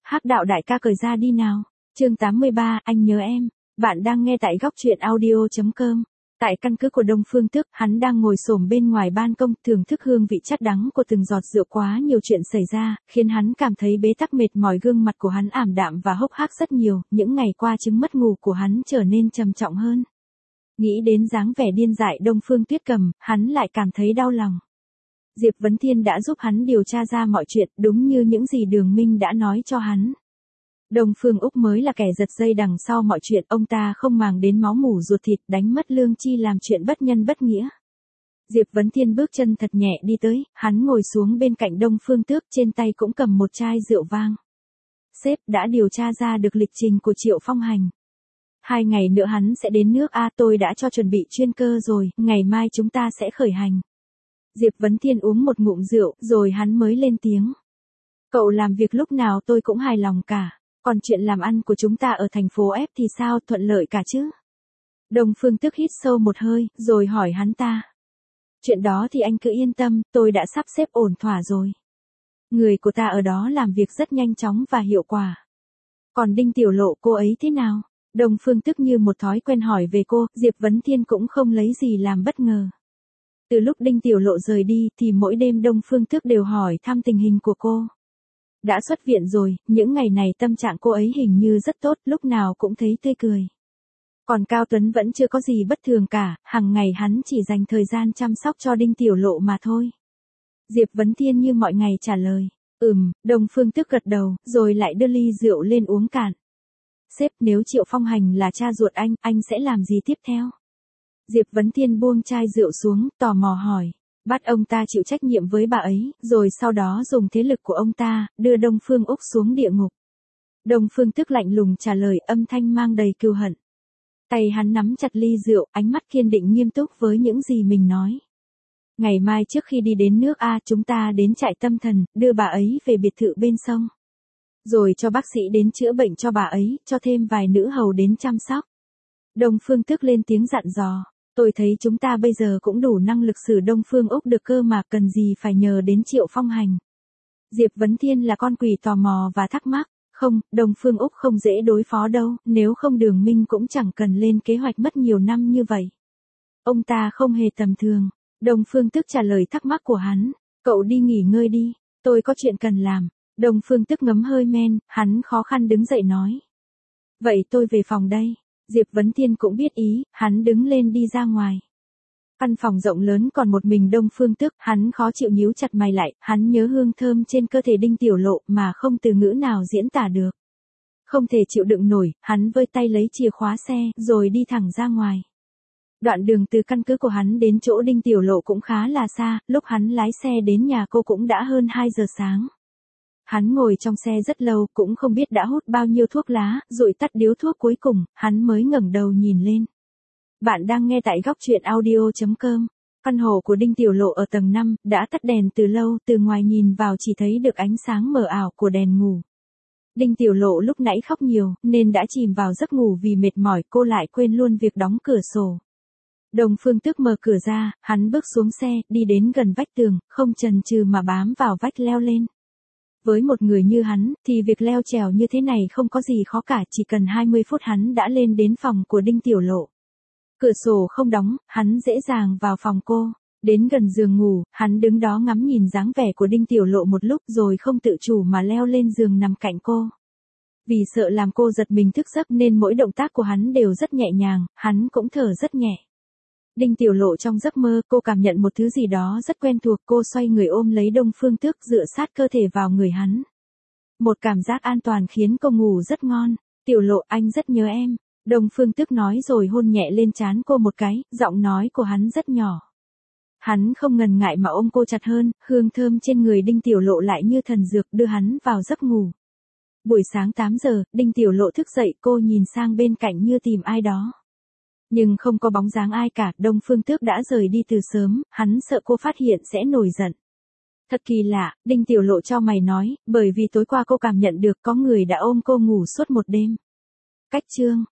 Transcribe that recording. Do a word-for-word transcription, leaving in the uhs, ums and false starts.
Hắc đạo đại ca cởi ra đi nào. Chương tám mươi ba, anh nhớ em. Bạn đang nghe tại góc truyện audio chấm com. Tại căn cứ của Đông Phương Tước, hắn đang ngồi xổm bên ngoài ban công, thưởng thức hương vị chát đắng của từng giọt rượu. Quá nhiều chuyện xảy ra, khiến hắn cảm thấy bế tắc mệt mỏi, gương mặt của hắn ảm đạm và hốc hác rất nhiều, những ngày qua chứng mất ngủ của hắn trở nên trầm trọng hơn. Nghĩ đến dáng vẻ điên dại Đông Phương Tuyết Cầm, hắn lại cảm thấy đau lòng. Diệp Vấn Thiên đã giúp hắn điều tra ra mọi chuyện, đúng như những gì Đường Minh đã nói cho hắn. Đông Phương Úc mới là kẻ giật dây đằng sau mọi chuyện, ông ta không màng đến máu mủ ruột thịt, đánh mất lương chi, làm chuyện bất nhân bất nghĩa. Diệp Vấn Thiên bước chân thật nhẹ đi tới, hắn ngồi xuống bên cạnh Đông Phương Tước, trên tay cũng cầm một chai rượu vang. Sếp đã điều tra ra được lịch trình của Triệu Phong Hành. Hai ngày nữa hắn sẽ đến nước A, tôi đã cho chuẩn bị chuyên cơ rồi, ngày mai chúng ta sẽ khởi hành. Diệp Vấn Thiên uống một ngụm rượu, rồi hắn mới lên tiếng. Cậu làm việc lúc nào tôi cũng hài lòng cả, còn chuyện làm ăn của chúng ta ở thành phố F thì sao, thuận lợi cả chứ? Đông Phương Tước hít sâu một hơi, rồi hỏi hắn ta. Chuyện đó thì anh cứ yên tâm, tôi đã sắp xếp ổn thỏa rồi. Người của ta ở đó làm việc rất nhanh chóng và hiệu quả. Còn Đinh Tiểu Lộ cô ấy thế nào? Đông Phương Tước như một thói quen hỏi về cô, Diệp Vấn Thiên cũng không lấy gì làm bất ngờ. Từ lúc Đinh Tiểu Lộ rời đi thì mỗi đêm Đông Phương Tước đều hỏi thăm tình hình của cô. Đã xuất viện rồi, những ngày này tâm trạng cô ấy hình như rất tốt, lúc nào cũng thấy tươi cười. Còn Cao Tuấn vẫn chưa có gì bất thường cả, hàng ngày hắn chỉ dành thời gian chăm sóc cho Đinh Tiểu Lộ mà thôi. Diệp Vấn Thiên như mọi ngày trả lời, ừm, Đông Phương Tước gật đầu, rồi lại đưa ly rượu lên uống cạn. Sếp, nếu Triệu Phong Hành là cha ruột anh, anh sẽ làm gì tiếp theo? Diệp Vấn Thiên buông chai rượu xuống, tò mò hỏi. Bắt ông ta chịu trách nhiệm với bà ấy, rồi sau đó dùng thế lực của ông ta, đưa Đông Phương Úc xuống địa ngục. Đông Phương Tước lạnh lùng trả lời, âm thanh mang đầy cừu hận. Tay hắn nắm chặt ly rượu, ánh mắt kiên định nghiêm túc với những gì mình nói. Ngày mai trước khi đi đến nước A, chúng ta đến trại tâm thần, đưa bà ấy về biệt thự bên sông. Rồi cho bác sĩ đến chữa bệnh cho bà ấy, cho thêm vài nữ hầu đến chăm sóc. Đông Phương Tước lên tiếng dặn dò. Tôi thấy chúng ta bây giờ cũng đủ năng lực xử Đông Phương Úc được cơ mà, cần gì phải nhờ đến Triệu Phong Hành. Diệp Vấn Thiên là con quỷ tò mò và thắc mắc. Không, Đông Phương Úc không dễ đối phó đâu, nếu không Đường Minh cũng chẳng cần lên kế hoạch mất nhiều năm như vậy. Ông ta không hề tầm thường. Đông Phương Tước trả lời thắc mắc của hắn. Cậu đi nghỉ ngơi đi, tôi có chuyện cần làm. Đông Phương Tước ngấm hơi men, hắn khó khăn đứng dậy nói. Vậy tôi về phòng đây. Diệp Vấn Thiên cũng biết ý, hắn đứng lên đi ra ngoài. Căn phòng rộng lớn còn một mình Đông Phương Tước, hắn khó chịu nhíu chặt mày lại, hắn nhớ hương thơm trên cơ thể Đinh Tiểu Lộ mà không từ ngữ nào diễn tả được. Không thể chịu đựng nổi, hắn vơi tay lấy chìa khóa xe, rồi đi thẳng ra ngoài. Đoạn đường từ căn cứ của hắn đến chỗ Đinh Tiểu Lộ cũng khá là xa, lúc hắn lái xe đến nhà cô cũng đã hơn hai giờ sáng. Hắn ngồi trong xe rất lâu, cũng không biết đã hút bao nhiêu thuốc lá, rồi tắt điếu thuốc cuối cùng, hắn mới ngẩng đầu nhìn lên. Bạn đang nghe tại góc truyện audio chấm com. Căn hộ của Đinh Tiểu Lộ ở tầng năm, đã tắt đèn từ lâu, từ ngoài nhìn vào chỉ thấy được ánh sáng mờ ảo của đèn ngủ. Đinh Tiểu Lộ lúc nãy khóc nhiều, nên đã chìm vào giấc ngủ vì mệt mỏi, cô lại quên luôn việc đóng cửa sổ. Đông Phương Tước mở cửa ra, hắn bước xuống xe, đi đến gần vách tường, không chần chừ mà bám vào vách leo lên. Với một người như hắn, thì việc leo trèo như thế này không có gì khó cả, chỉ cần hai mươi phút hắn đã lên đến phòng của Đinh Tiểu Lộ. Cửa sổ không đóng, hắn dễ dàng vào phòng cô. Đến gần giường ngủ, hắn đứng đó ngắm nhìn dáng vẻ của Đinh Tiểu Lộ một lúc rồi không tự chủ mà leo lên giường nằm cạnh cô. Vì sợ làm cô giật mình thức giấc nên mỗi động tác của hắn đều rất nhẹ nhàng, hắn cũng thở rất nhẹ. Đinh Tiểu Lộ trong giấc mơ, cô cảm nhận một thứ gì đó rất quen thuộc, cô xoay người ôm lấy Đông Phương Tước, dựa sát cơ thể vào người hắn. Một cảm giác an toàn khiến cô ngủ rất ngon. Tiểu Lộ, anh rất nhớ em. Đông Phương Tước nói rồi hôn nhẹ lên trán cô một cái, giọng nói của hắn rất nhỏ. Hắn không ngần ngại mà ôm cô chặt hơn, hương thơm trên người Đinh Tiểu Lộ lại như thần dược đưa hắn vào giấc ngủ. Buổi sáng tám giờ, Đinh Tiểu Lộ thức dậy, cô nhìn sang bên cạnh như tìm ai đó. Nhưng không có bóng dáng ai cả, Đông Phương Tước đã rời đi từ sớm, hắn sợ cô phát hiện sẽ nổi giận. Thật kỳ lạ, Đinh Tiểu Lộ cho mày nói, bởi vì tối qua cô cảm nhận được có người đã ôm cô ngủ suốt một đêm. Cách chương